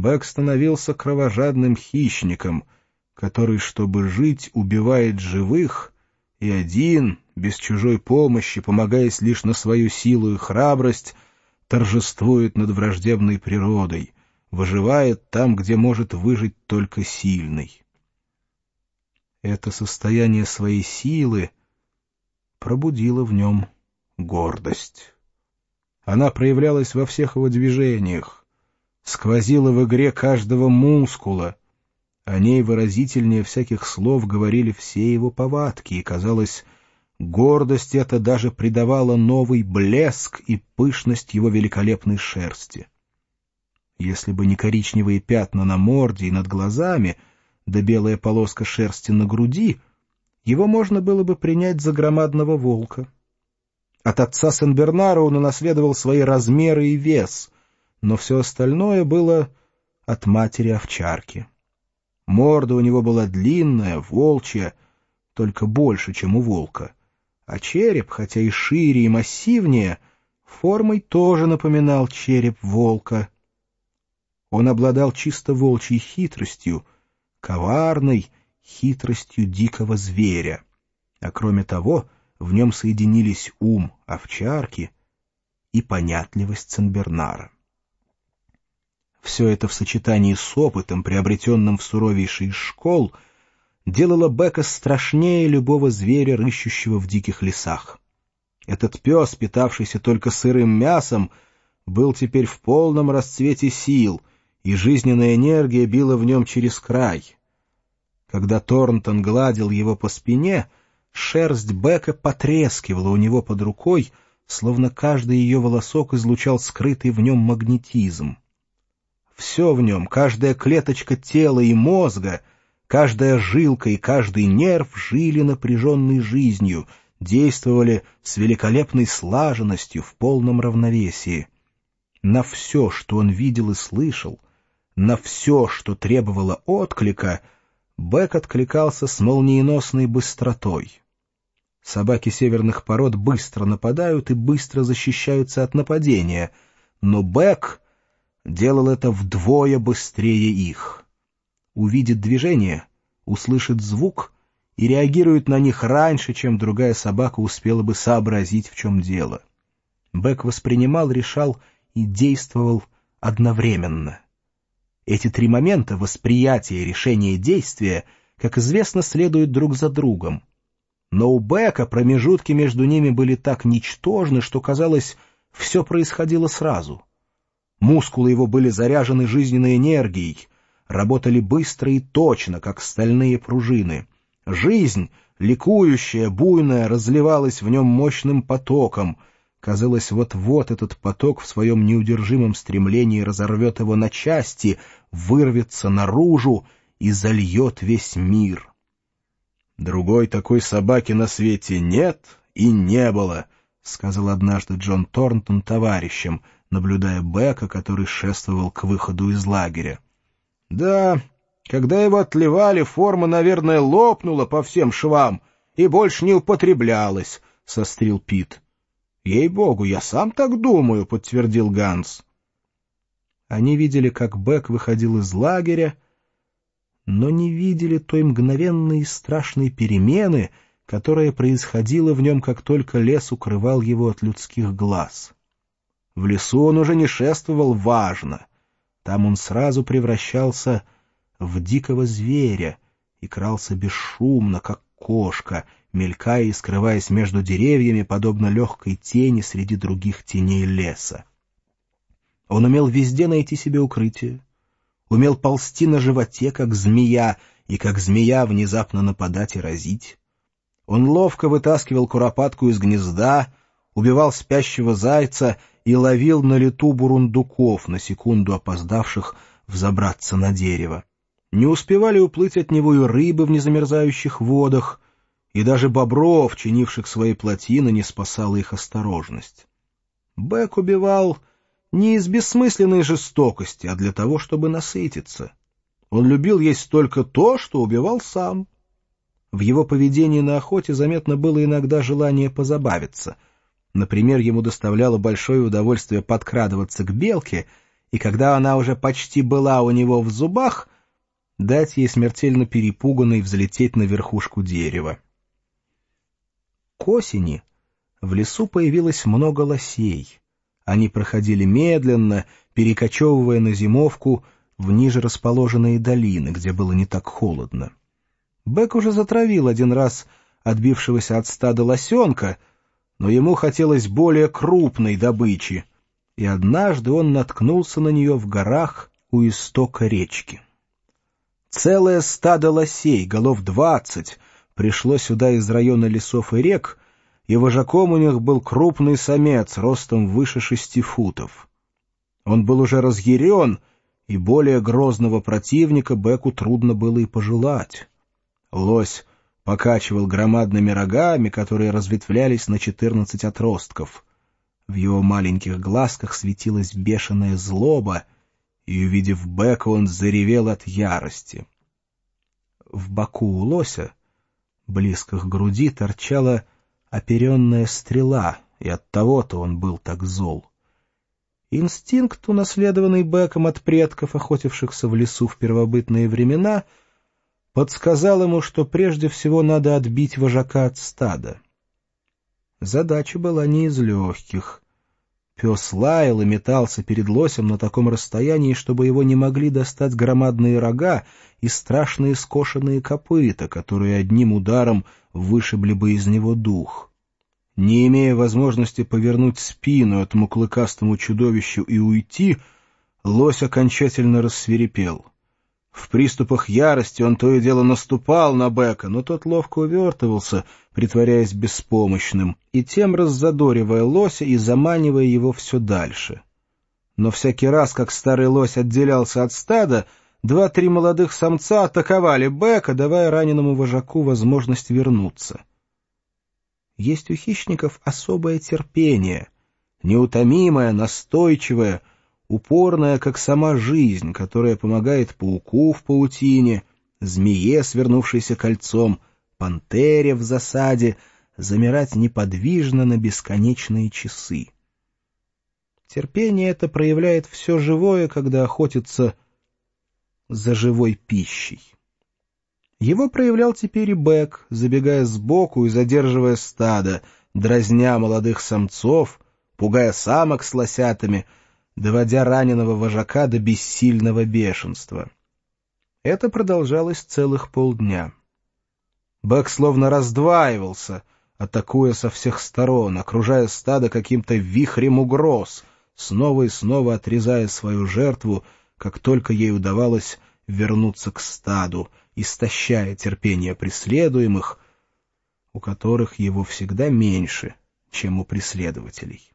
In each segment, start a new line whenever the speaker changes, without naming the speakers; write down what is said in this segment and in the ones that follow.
Бэк становился кровожадным хищником, который, чтобы жить, убивает живых, и один, без чужой помощи, полагаясь лишь на свою силу и храбрость, торжествует над враждебной природой, выживает там, где может выжить только сильный. Это состояние своей силы пробудило в нем гордость. Она проявлялась во всех его движениях, сквозила в игре каждого мускула. О ней выразительнее всяких слов говорили все его повадки, и, казалось, гордость эта даже придавала новый блеск и пышность его великолепной шерсти. Если бы не коричневые пятна на морде и над глазами, да белая полоска шерсти на груди, его можно было бы принять за громадного волка. От отца Сен-Бернара он унаследовал свои размеры и вес, но все остальное было от матери-овчарки. Морда у него была длинная, волчья, только больше, чем у волка, а череп, хотя и шире и массивнее, формой тоже напоминал череп волка. Он обладал чисто волчьей хитростью, коварной хитростью дикого зверя, а кроме того в нем соединились ум овчарки и понятливость Сен-Бернара. Все это в сочетании с опытом, приобретенным в суровейшей из школ, делало Бека страшнее любого зверя, рыщущего в диких лесах. Этот пес, питавшийся только сырым мясом, был теперь в полном расцвете сил, и жизненная энергия била в нем через край. Когда Торнтон гладил его по спине, шерсть Бека потрескивала у него под рукой, словно каждый ее волосок излучал скрытый в нем магнетизм. Все в нем, каждая клеточка тела и мозга, каждая жилка и каждый нерв жили напряженной жизнью, действовали с великолепной слаженностью, в полном равновесии. На все, что он видел и слышал, на все, что требовало отклика, Бек откликался с молниеносной быстротой. Собаки северных пород быстро нападают и быстро защищаются от нападения, но Бек делал это вдвое быстрее их. Увидит движение, услышит звук и реагирует на них раньше, чем другая собака успела бы сообразить, в чем дело. Бек воспринимал, решал и действовал одновременно. Эти три момента — восприятие, решение, действие — как известно, следуют друг за другом. Но у Бека промежутки между ними были так ничтожны, что, казалось, все происходило сразу. Мускулы его были заряжены жизненной энергией, работали быстро и точно, как стальные пружины. Жизнь, ликующая, буйная, разливалась в нем мощным потоком. Казалось, вот-вот этот поток в своем неудержимом стремлении разорвет его на части, вырвется наружу и зальет весь мир. «Другой такой собаки на свете нет и не было», — сказал однажды Джон Торнтон товарищам, наблюдая Бека, который шествовал к выходу из лагеря. «Да, когда его отливали, форма, наверное, лопнула по всем швам и больше не употреблялась», — сострил Пит. «Ей-богу, я сам так думаю», — подтвердил Ганс. Они видели, как Бек выходил из лагеря, но не видели той мгновенной и страшной перемены, которая происходила в нем, как только лес укрывал его от людских глаз. В лесу он уже не шествовал важно. Там он сразу превращался в дикого зверя и крался бесшумно, как кошка, мелькая и скрываясь между деревьями, подобно легкой тени среди других теней леса. Он умел везде найти себе укрытие, умел ползти на животе, как змея, и как змея внезапно нападать и разить. Он ловко вытаскивал куропатку из гнезда, убивал спящего зайца и ловил на лету бурундуков, на секунду опоздавших взобраться на дерево. Не успевали уплыть от него и рыбы в незамерзающих водах, и даже бобров, чинивших свои плотины, не спасала их осторожность. Бек убивал не из бессмысленной жестокости, а для того, чтобы насытиться. Он любил есть только то, что убивал сам. В его поведении на охоте заметно было иногда желание позабавиться. Например, ему доставляло большое удовольствие подкрадываться к белке и когда она уже почти была у него в зубах, дать ей смертельно перепуганной взлететь на верхушку дерева. К осени в лесу появилось много лосей. Они проходили медленно, перекочевывая на зимовку в ниже расположенные долины, где было не так холодно. Бэк уже затравил один раз отбившегося от стада лосенка, но ему хотелось более крупной добычи, и однажды он наткнулся на нее в горах у истока речки. Целое стадо лосей, голов 20, пришло сюда из района лесов и рек, и вожаком у них был крупный самец, ростом выше 6 футов. Он был уже разъярен, и более грозного противника Бэку трудно было и пожелать. Лось покачивал громадными рогами, которые разветвлялись на 14 отростков. В его маленьких глазках светилась бешеная злоба, и, увидев Бэка, он заревел от ярости. В боку у лося, близко к груди, торчала оперенная стрела, и оттого-то он был так зол. Инстинкт, унаследованный Бэком от предков, охотившихся в лесу в первобытные времена, подсказал ему, что прежде всего надо отбить вожака от стада. Задача была не из легких. Пес лаял и метался перед лосем на таком расстоянии, чтобы его не могли достать громадные рога и страшные скошенные копыта, которые одним ударом вышибли бы из него дух. Не имея возможности повернуть спину этому клыкастому чудовищу и уйти, лось окончательно рассвирепел. В приступах ярости он то и дело наступал на Бэка, но тот ловко увертывался, притворяясь беспомощным, и тем раззадоривая лося и заманивая его все дальше. Но всякий раз, как старый лось отделялся от стада, 2-3 молодых самца атаковали Бэка, давая раненому вожаку возможность вернуться. Есть у хищников особое терпение, неутомимое, настойчивое, упорная, как сама жизнь, которая помогает пауку в паутине, змее, свернувшейся кольцом, пантере в засаде, замирать неподвижно на бесконечные часы. Терпение это проявляет все живое, когда охотится за живой пищей. Его проявлял теперь и Бэк, забегая сбоку и задерживая стадо, дразня молодых самцов, пугая самок с лосятами, доводя раненого вожака до бессильного бешенства. Это продолжалось целых полдня. Бэк словно раздваивался, атакуя со всех сторон, окружая стадо каким-то вихрем угроз, снова и снова отрезая свою жертву, как только ей удавалось вернуться к стаду, истощая терпение преследуемых, у которых его всегда меньше, чем у преследователей.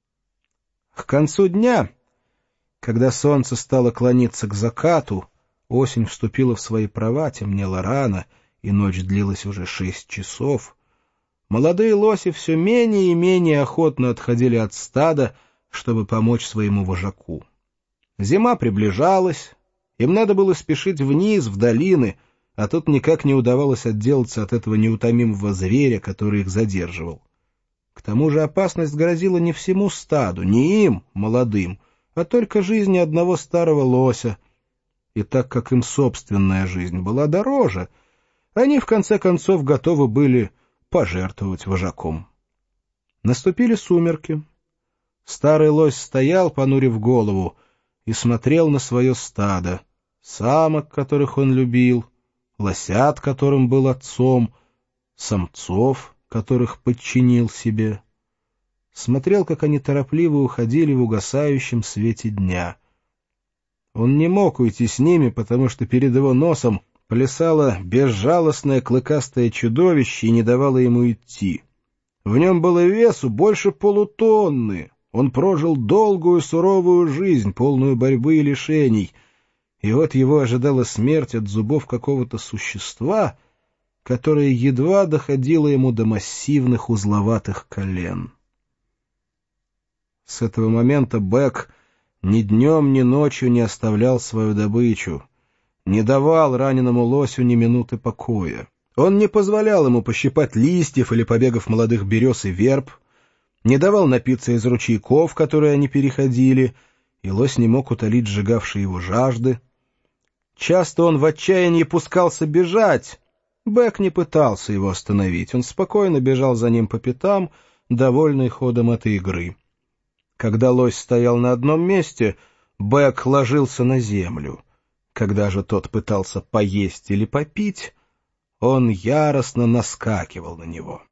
К концу дня, когда солнце стало клониться к закату, осень вступила в свои права, темнело рано, и ночь длилась уже 6 часов, молодые лоси все менее и менее охотно отходили от стада, чтобы помочь своему вожаку. Зима приближалась, им надо было спешить вниз, в долины, а тут никак не удавалось отделаться от этого неутомимого зверя, который их задерживал. К тому же опасность грозила не всему стаду, не им, молодым, а только жизни одного старого лося. И так как им собственная жизнь была дороже, они в конце концов готовы были пожертвовать вожаком. Наступили сумерки. Старый лось стоял, понурив голову, и смотрел на свое стадо, самок, которых он любил, лосят, которым был отцом, самцов, которых подчинил себе. Смотрел, как они торопливо уходили в угасающем свете дня. Он не мог уйти с ними, потому что перед его носом плясало безжалостное клыкастое чудовище и не давало ему идти. В нем было весу больше полутонны. Он прожил долгую суровую жизнь, полную борьбы и лишений, и вот его ожидала смерть от зубов какого-то существа, которое едва доходило ему до массивных узловатых колен. С этого момента Бэк ни днем, ни ночью не оставлял свою добычу, не давал раненому лосю ни минуты покоя. Он не позволял ему пощипать листьев или побегов молодых берез и верб, не давал напиться из ручейков, которые они переходили, и лось не мог утолить сжигавшей его жажды. Часто он в отчаянии пускался бежать. Бэк не пытался его остановить, он спокойно бежал за ним по пятам, довольный ходом этой игры. Когда лось стоял на одном месте, Бэк ложился на землю. Когда же тот пытался поесть или попить, он яростно наскакивал на него.